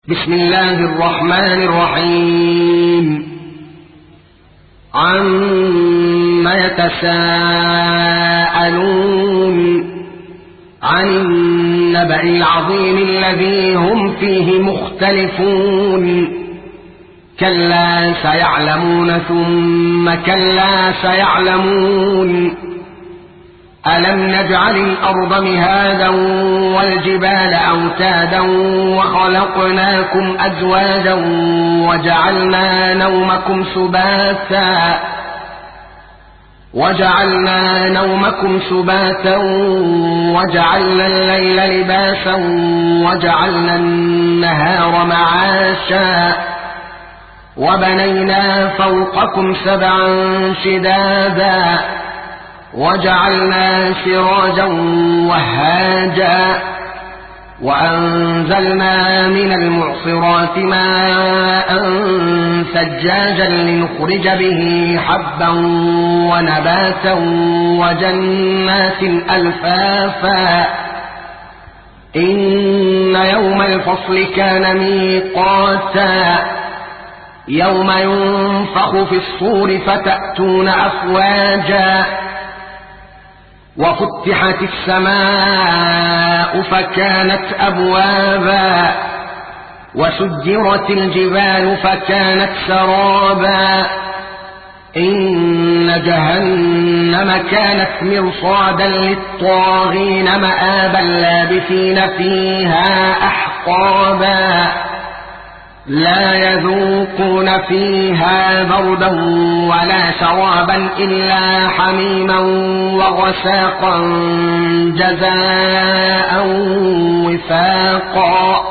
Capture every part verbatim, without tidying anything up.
بسم الله الرحمن الرحيم. عما يتساءلون عن النبأ العظيم الذي هم فيه مختلفون كلا سيعلمون ثم كلا سيعلمون ألم نجعل الأرض مهادا والجبال أوتادا وخلقناكم أزواجا وجعلنا نومكم سباتا وجعلنا نومكم سباتا وجعلنا الليل لباسا وجعلنا النهار معاشا وبنينا فوقكم سبعا شدادا وجعلنا سراجا وهاجا وأنزلنا من المعصرات ماء ثجاجا لنخرج به حبا ونباتا وجنات ألفافا إن يوم الفصل كان ميقاتا يوم ينفخ في الصور فتأتون أفواجا وفتحت السماء فكانت أبوابا وسجرت الجبال فكانت سرابا إن جهنم كانت مرصادا للطاغين مآبا لابثين فيها أحقابا لا يذوقون فيها بردا ولا شرابا إلا حميما وغساقا جزاء وفاقا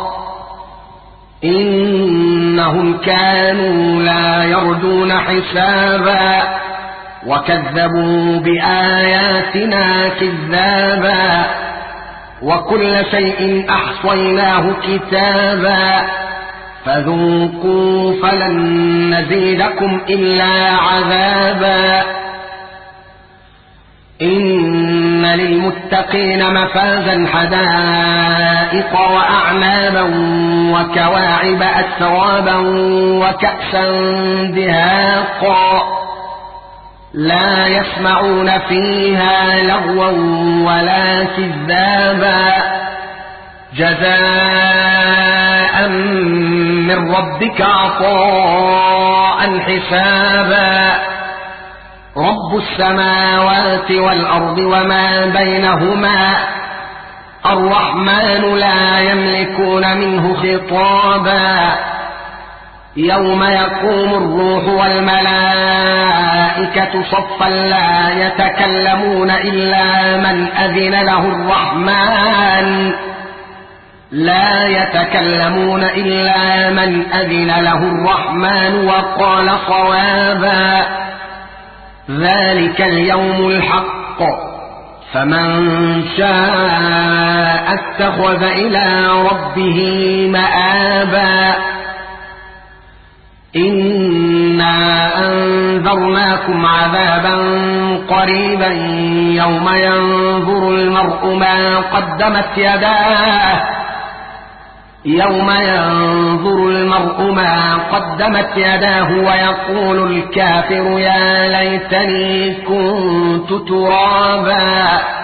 إنهم كانوا لا يرجون حسابا وكذبوا بآياتنا كذابا وكل شيء أحصيناه كتابا فذوقوا فلن نزيدكم إلا عذابا إن للمتقين مفازا حدائق وأعنابا وكواعب أترابا وكأسا دهاقا لا يسمعون فيها لغوا ولا كذابا جزاء من ربك عطاء حسابا رب السماوات والأرض وما بينهما الرحمن لا يملكون منه خطابا يوم يقوم الروح والملائكة صفا لا يتكلمون إلا من أذن له الرحمن لا يتكلمون إلا من أذن له الرحمن وقال صوابا ذلك اليوم الحق فمن شاء اتخذ إلى ربه مآبا إنا أنذرناكم عذابا قريبا يوم ينظر المرء ما قدمت يداه يوم ينظر المرء ما قدمت يداه ويقول الكافر يا ليتني كنت ترابا